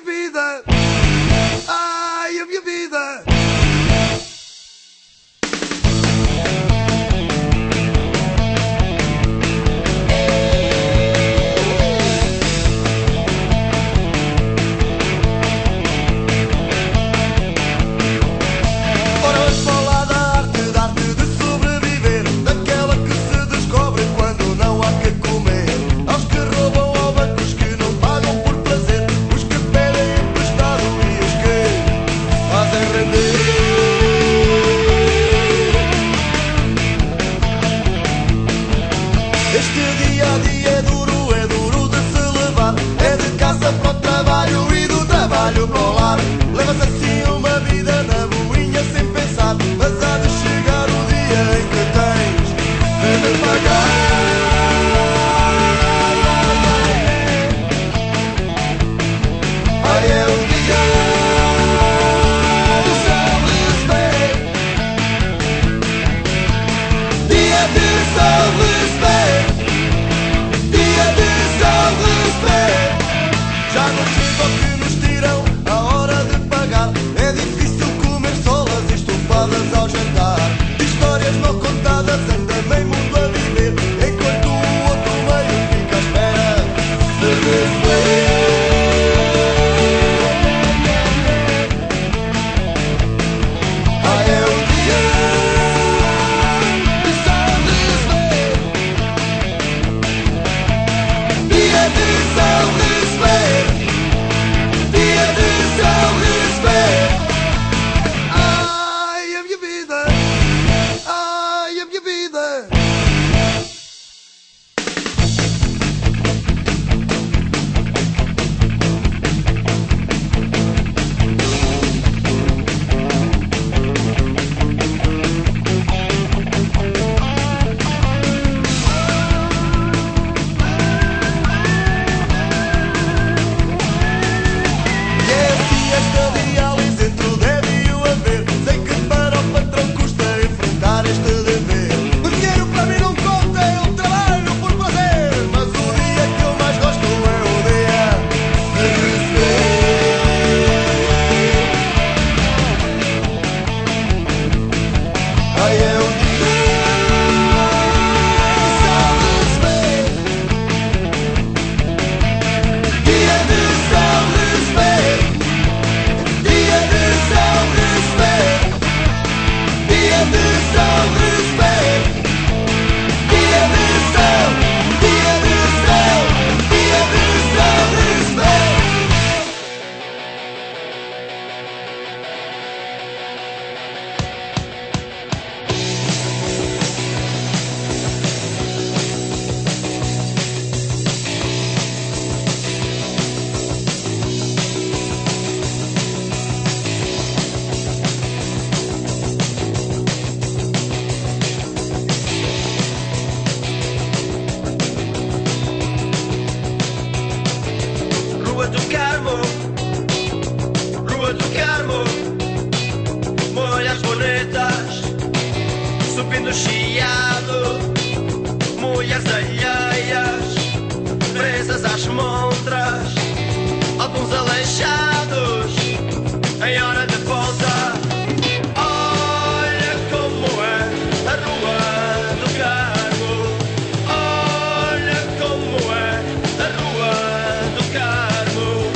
Rua do Carmo, mulheres bonitas, subindo chiado, mulheres alheias, presas às montras, alguns aleijados, em hora de pousa. Olha como é a Rua do Carmo, olha como é a Rua do Carmo.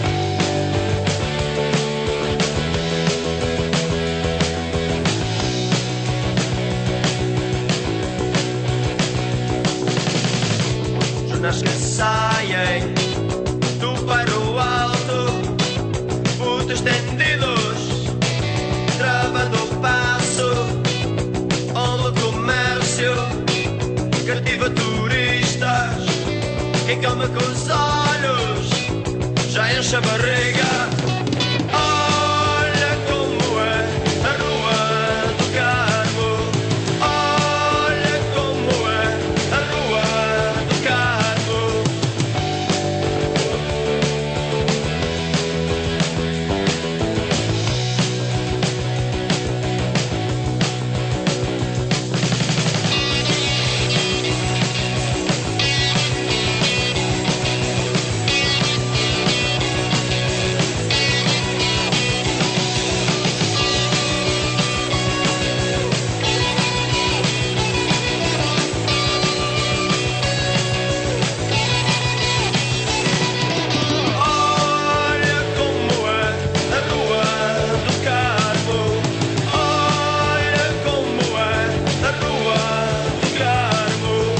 Jornais que saem do bairro alto, putos estendidos, travando o passo, onde o comércio cativa turistas. Quem come com os olhos já enche a barriga. Olha como é a Rua do Carmo, olha como é a Rua do Carmo. Olha como é a Rua do Carmo, olha como é a Rua do Carmo.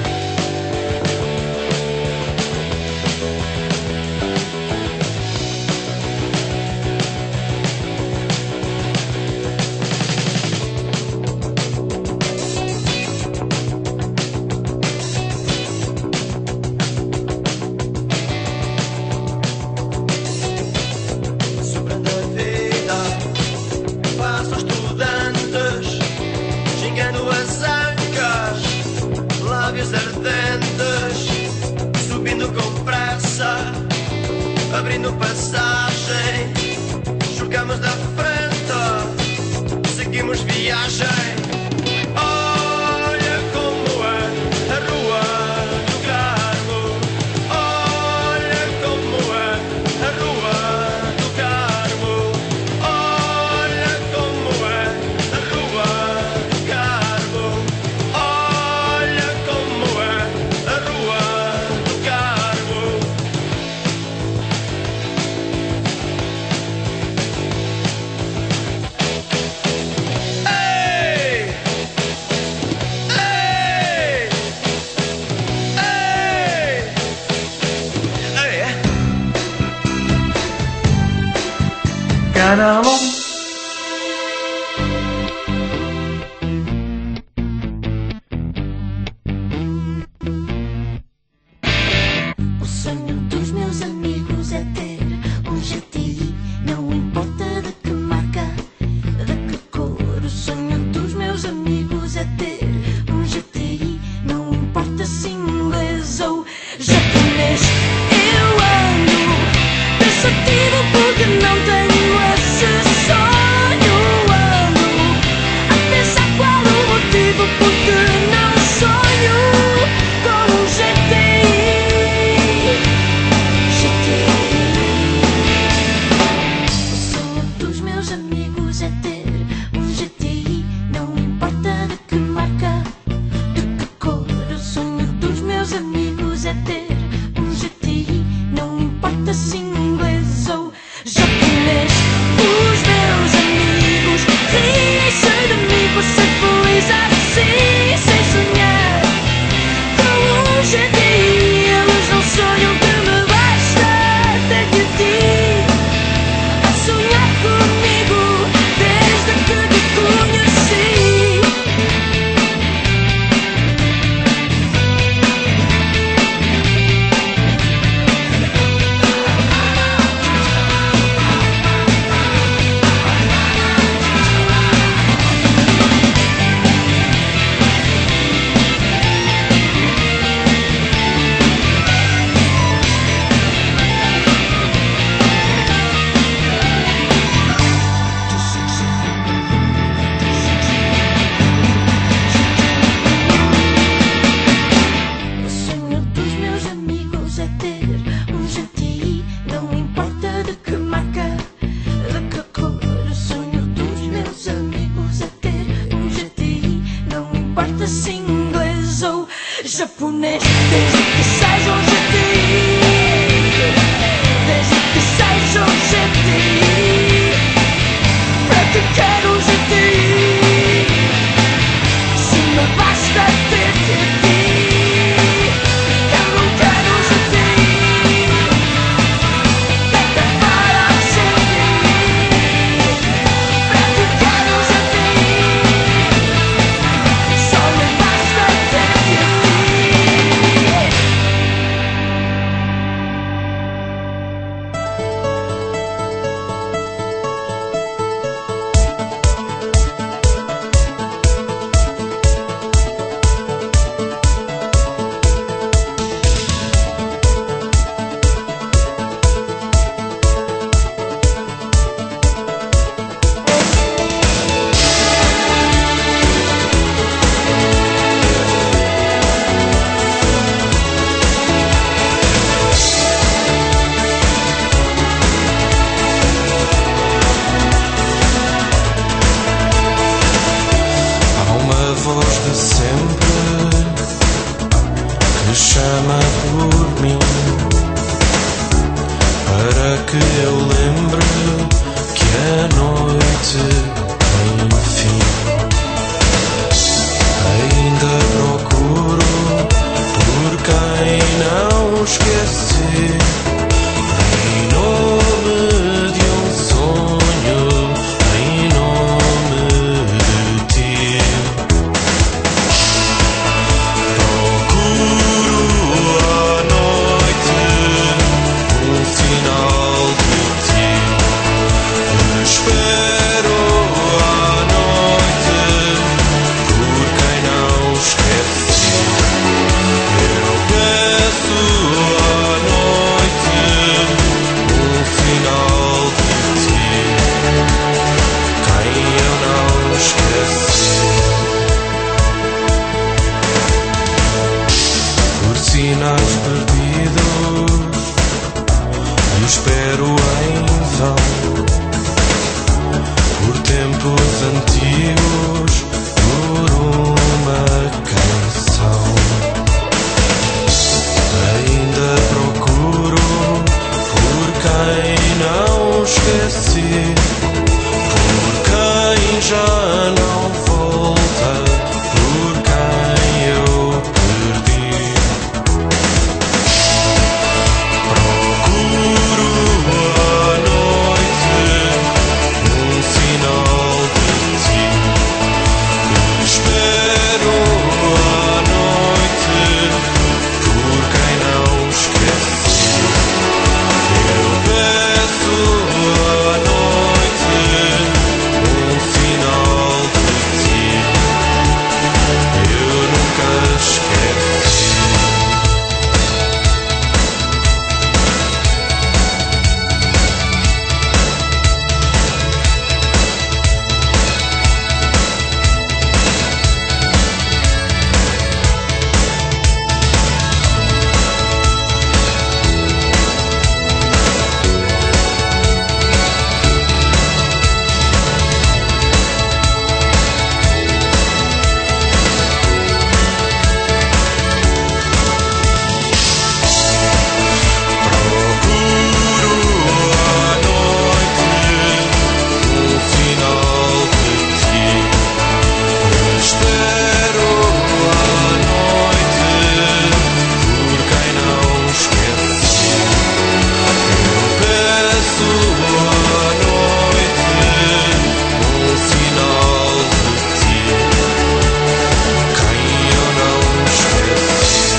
Sobrando a vida, passam estudantes, xingando as ancas, lábios ardentes, subindo com pressa, abrindo passagem, chocamos da frente, seguimos viagem. Olha como é a Rua do Carmo, olha como é a Rua do Carmo, olha como é a Rua do Carmo, olha como é a Rua do Carmo. Ei! Ei! Ei! Ei! Canal um. O sonho dos meus amigos é ter um G T I, não importa de que marca, de que cor. O sonho dos meus amigos é ter um G T I, não importa se inglês ou japonês. Eu ando pensativo porque não tenho acessórios. neste, desde que seja um G T I, desde que seja um G T I, para que quero um G T I, se me basta ter G T I, eu não quero um G T I, deita para o G T I, para que quero um G T I, só me basta ter G T I. Há uma voz de sempre que chama por mim, para que eu lembre que a noite tem fim. Ainda procuro por quem não esqueci, em nome de um sonho, em nome de ti. Procuro à noite um sinal de ti. Espero à noite por quem não esqueci. Eu peço à noite um sinal de ti, quem eu não esqueci. Por sinais perdidos espero em vão, por tempos antigos, por uma canção. Ainda procuro por quem não esqueci, por quem já não volta, por quem eu perdi. Procuro à noite um sinal de ti. Espero à noite por quem não esqueci. Eu peço à noite um sinal de ti. Eu nunca esqueci. Procuro à noite um sinal de ti. Espero à noite por quem não esqueci. Eu peço à noite um sinal de ti, quem eu não esqueci.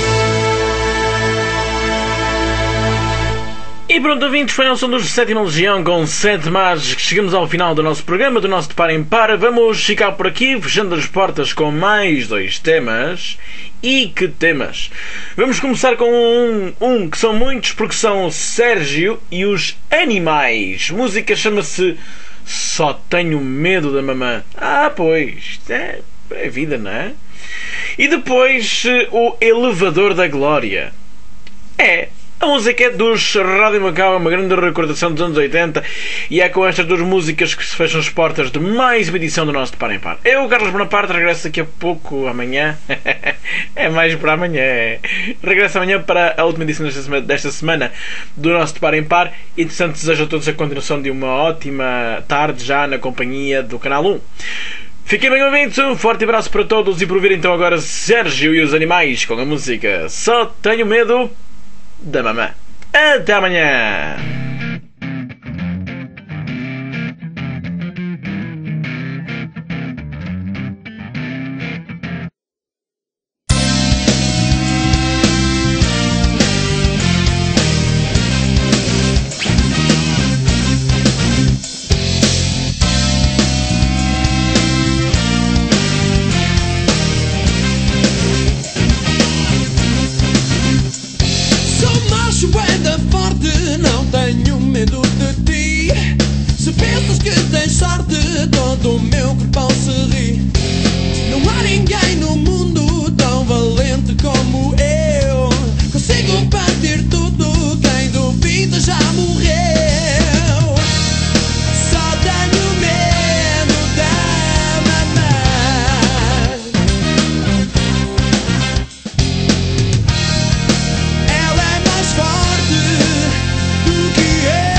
E pronto, ouvintes, foi a som dos Sétima Legião com Sete Más. Chegamos ao final do nosso programa, do nosso De Par em Par. Vamos ficar por aqui, fechando as portas com mais dois temas. E que temas! Vamos começar com um, um que são muitos, porque são o Sérgio e os Animais. A música chama-se Só Tenho Medo da Mamã. Ah, pois, é, é vida, não é? E depois o Elevador da Glória. É, A música é dos Rádio Macau, uma grande recordação dos anos oitenta, e é com estas duas músicas que se fecham as portas de mais uma edição do nosso De Par em Par. Eu, Carlos Bonaparte, regresso daqui a pouco, amanhã. É mais para amanhã. Regresso amanhã para a última edição desta semana, desta semana do nosso De Par em Par. E, entretanto, desejo a todos a continuação de uma ótima tarde já na companhia do Canal um. Fiquem bem ouvintes, um forte abraço para todos e por vir então agora Sérgio e os Animais com a música Só Tenho Medo da Mamã. Até amanhã! Todo o meu corpão se ri. Não há ninguém no mundo tão valente como eu. Consigo partir tudo, quem duvida já morreu. Só tenho medo da mamãe. Ela é mais forte do que eu.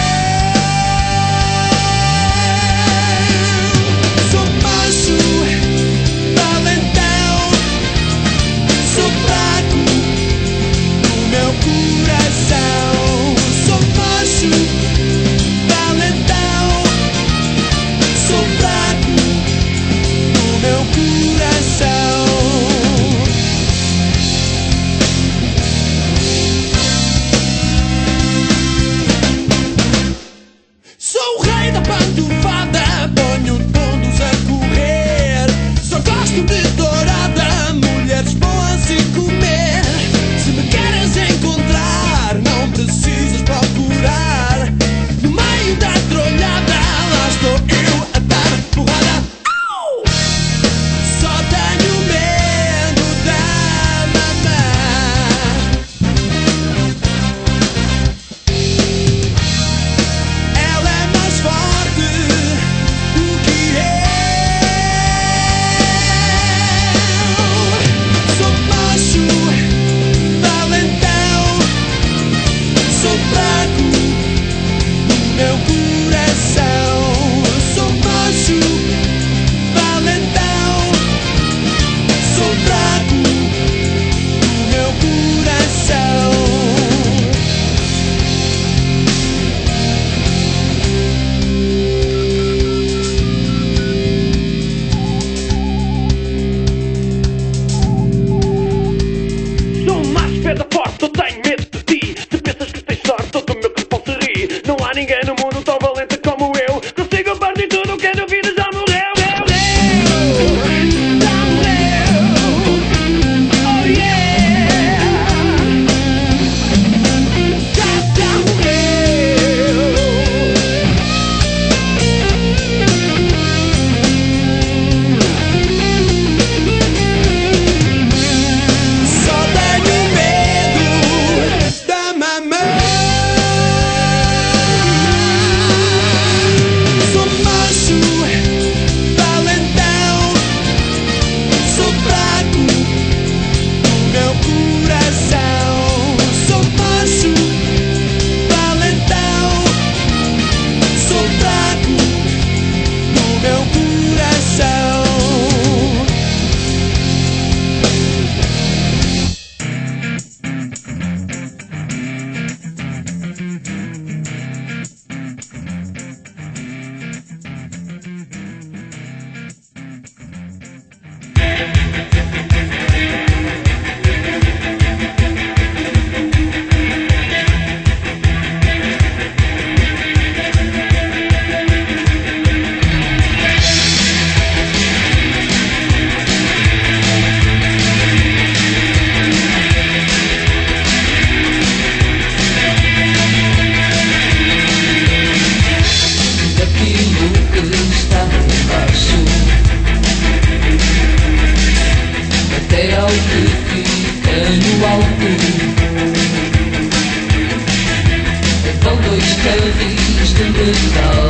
de metal.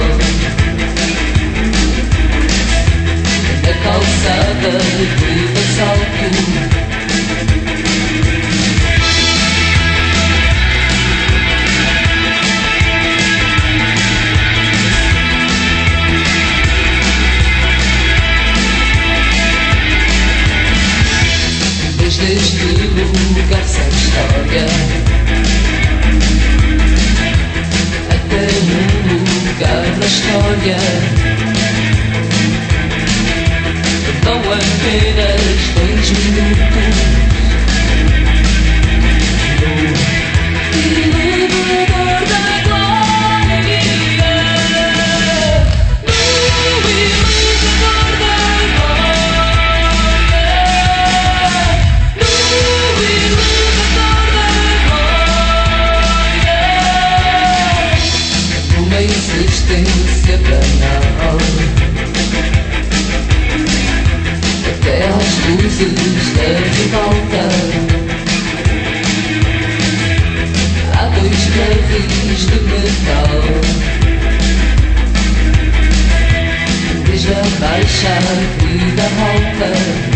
Na calçada de assalto. Desde o lugar sem história até um lugar na história, vão apenas dois minutos no elevador da glória, no elevador da glória. Uma existência banal, até às luzes da ribalta. Há dois graves de metal, desde a baixa vida alta.